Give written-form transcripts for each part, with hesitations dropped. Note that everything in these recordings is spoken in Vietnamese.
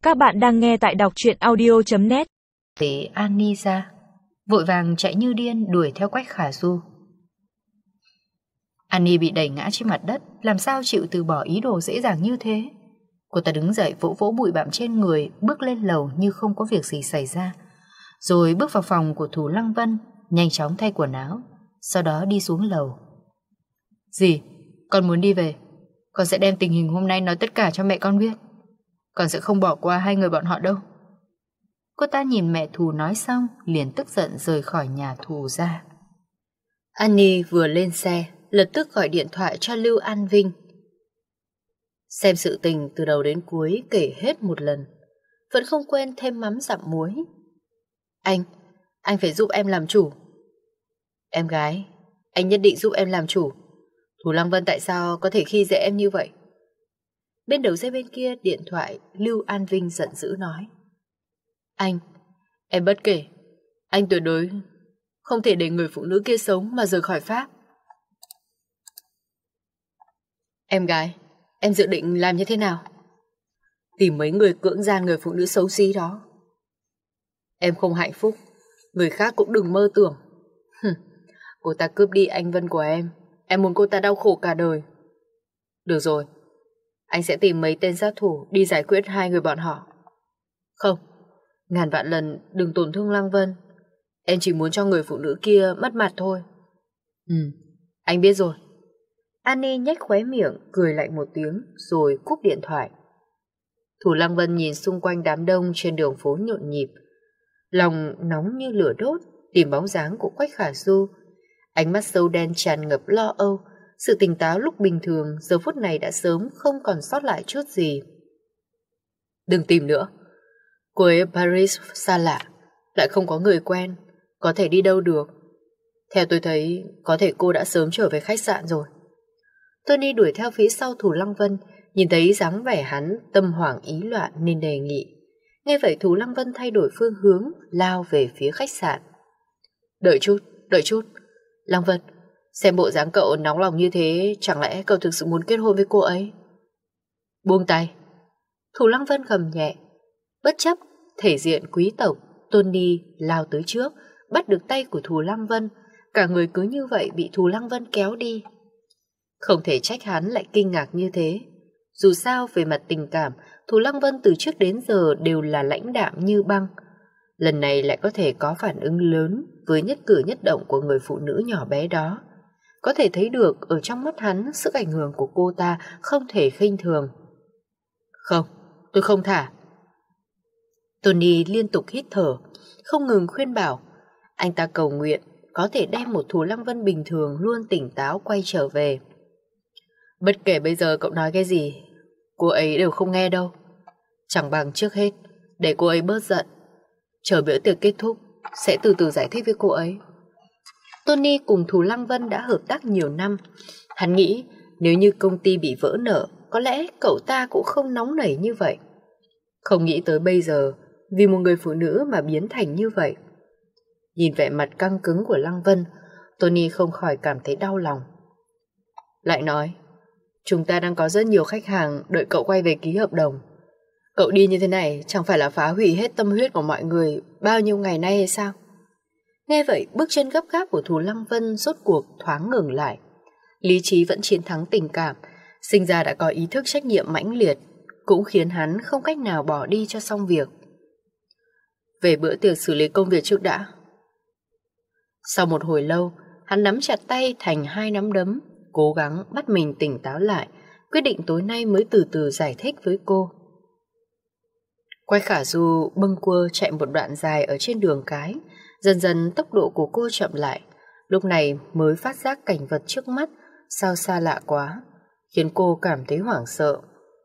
Các bạn đang nghe tại đọc truyện audio.net. Để Annie ra, vội vàng chạy như điên đuổi theo Quách Khả Du. Annie bị đẩy ngã trên mặt đất, làm sao chịu từ bỏ ý đồ dễ dàng như thế. Cô ta đứng dậy vỗ vỗ bụi bặm trên người, bước lên lầu như không có việc gì xảy ra, rồi bước vào phòng của Thủ Lăng Vân, nhanh chóng thay quần áo, sau đó đi xuống lầu. Dì, con muốn đi về. Con sẽ đem tình hình hôm nay nói tất cả cho mẹ con biết. Con sẽ không bỏ qua hai người bọn họ đâu. Cô ta nhìn mẹ Thù nói xong, liền tức giận rời khỏi nhà Thù ra. Annie vừa lên xe, lập tức gọi điện thoại cho Lưu An Vinh. Xem sự tình từ đầu đến cuối kể hết một lần, vẫn không quên thêm mắm dặm muối. Anh phải giúp em làm chủ. Em gái, anh nhất định giúp em làm chủ. Thủ Lăng Vân tại sao có thể khi dễ em như vậy? Bên đầu dây bên kia điện thoại, Lưu An Vinh giận dữ nói. Em bất kể. Anh tuyệt đối không thể để người phụ nữ kia sống mà rời khỏi Pháp. Em gái, em dự định làm như thế nào? Tìm mấy người cưỡng gian người phụ nữ xấu xí đó. Em không hạnh phúc, người khác cũng đừng mơ tưởng. Cô ta cướp đi anh Vân của em muốn cô ta đau khổ cả đời. Được rồi, anh sẽ tìm mấy tên sát thủ đi giải quyết hai người bọn họ. Không, ngàn vạn lần đừng tổn thương Lăng Vân. Em chỉ muốn cho người phụ nữ kia mất mặt thôi. Anh biết rồi. Annie nhếch khóe miệng, cười lạnh một tiếng rồi cúp điện thoại. Thủ Lăng Vân nhìn xung quanh đám đông trên đường phố nhộn nhịp, lòng nóng như lửa đốt, tìm bóng dáng của Quách Khả Du. Ánh mắt sâu đen tràn ngập lo âu. Sự tỉnh táo lúc bình thường giờ phút này đã sớm không còn sót lại chút gì. Đừng tìm nữa. Cô ấy ở Paris xa lạ, lại không có người quen, có thể đi đâu được. Theo tôi thấy, có thể cô đã sớm trở về khách sạn rồi. Tony đuổi theo phía sau Thủ Lăng Vân, nhìn thấy dáng vẻ hắn tâm hoảng ý loạn nên đề nghị. Nghe vậy Thủ Lăng Vân thay đổi phương hướng, lao về phía khách sạn. Đợi chút. Lăng Vân, xem bộ dáng cậu nóng lòng như thế, chẳng lẽ cậu thực sự muốn kết hôn với cô ấy? Buông tay. Thủ Lăng Vân gầm nhẹ. Bất chấp thể diện quý tộc, Tony lao tới trước, bắt được tay của Thủ Lăng Vân. Cả người cứ như vậy bị Thủ Lăng Vân kéo đi. Không thể trách hắn lại kinh ngạc như thế. Dù sao về mặt tình cảm, Thủ Lăng Vân từ trước đến giờ đều là lãnh đạm như băng. Lần này lại có thể có phản ứng lớn với nhất cử nhất động của người phụ nữ nhỏ bé đó. Có thể thấy được ở trong mắt hắn sức ảnh hưởng của cô ta không thể khinh thường. Không, tôi không thả. Tony liên tục hít thở, không ngừng khuyên bảo. Anh ta cầu nguyện có thể đem một Thủ Lăng Vân bình thường luôn tỉnh táo quay trở về. Bất kể bây giờ cậu nói cái gì, cô ấy đều không nghe đâu. Chẳng bằng trước hết để cô ấy bớt giận, chờ bữa tiệc kết thúc sẽ từ từ giải thích với cô ấy. Tony cùng Thủ Lăng Vân đã hợp tác nhiều năm. Hắn nghĩ nếu như công ty bị vỡ nợ, có lẽ cậu ta cũng không nóng nảy như vậy. Không nghĩ tới bây giờ vì một người phụ nữ mà biến thành như vậy. Nhìn vẻ mặt căng cứng của Lăng Vân, Tony không khỏi cảm thấy đau lòng. Lại nói, chúng ta đang có rất nhiều khách hàng đợi cậu quay về ký hợp đồng. Cậu đi như thế này chẳng phải là phá hủy hết tâm huyết của mọi người bao nhiêu ngày nay hay sao? Nghe vậy, bước chân gấp gáp của Thủ Lăng Vân rốt cuộc thoáng ngừng lại. Lý trí vẫn chiến thắng tình cảm, sinh ra đã có ý thức trách nhiệm mãnh liệt, cũng khiến hắn không cách nào bỏ đi cho xong việc. Về bữa tiệc xử lý công việc trước đã. Sau một hồi lâu, hắn nắm chặt tay thành hai nắm đấm, cố gắng bắt mình tỉnh táo lại, quyết định tối nay mới từ từ giải thích với cô. Quách Khả Du bâng quơ chạy một đoạn dài ở trên đường cái, dần dần tốc độ của cô chậm lại, lúc này mới phát giác cảnh vật trước mắt sao xa lạ quá, khiến cô cảm thấy hoảng sợ.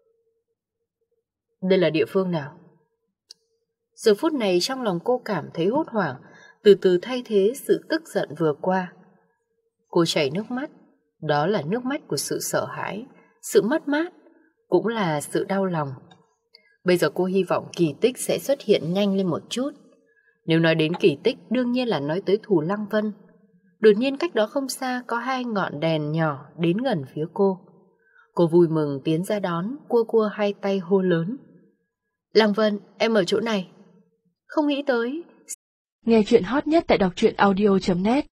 Đây là địa phương nào? Giờ phút này trong lòng cô cảm thấy hốt hoảng, từ từ thay thế sự tức giận vừa qua. Cô chảy nước mắt, đó là nước mắt của sự sợ hãi, sự mất mát, cũng là sự đau lòng. Bây giờ cô hy vọng kỳ tích sẽ xuất hiện nhanh lên một chút. Nếu nói đến kỳ tích, đương nhiên là nói tới Thủ Lăng Vân. Đột nhiên cách đó không xa có hai ngọn đèn nhỏ đến gần phía cô. Cô vui mừng tiến ra đón, cua cua hai tay hô lớn. Lăng Vân, em ở chỗ này. Không nghĩ tới. Nghe chuyện hot nhất tại đọc truyện audio.net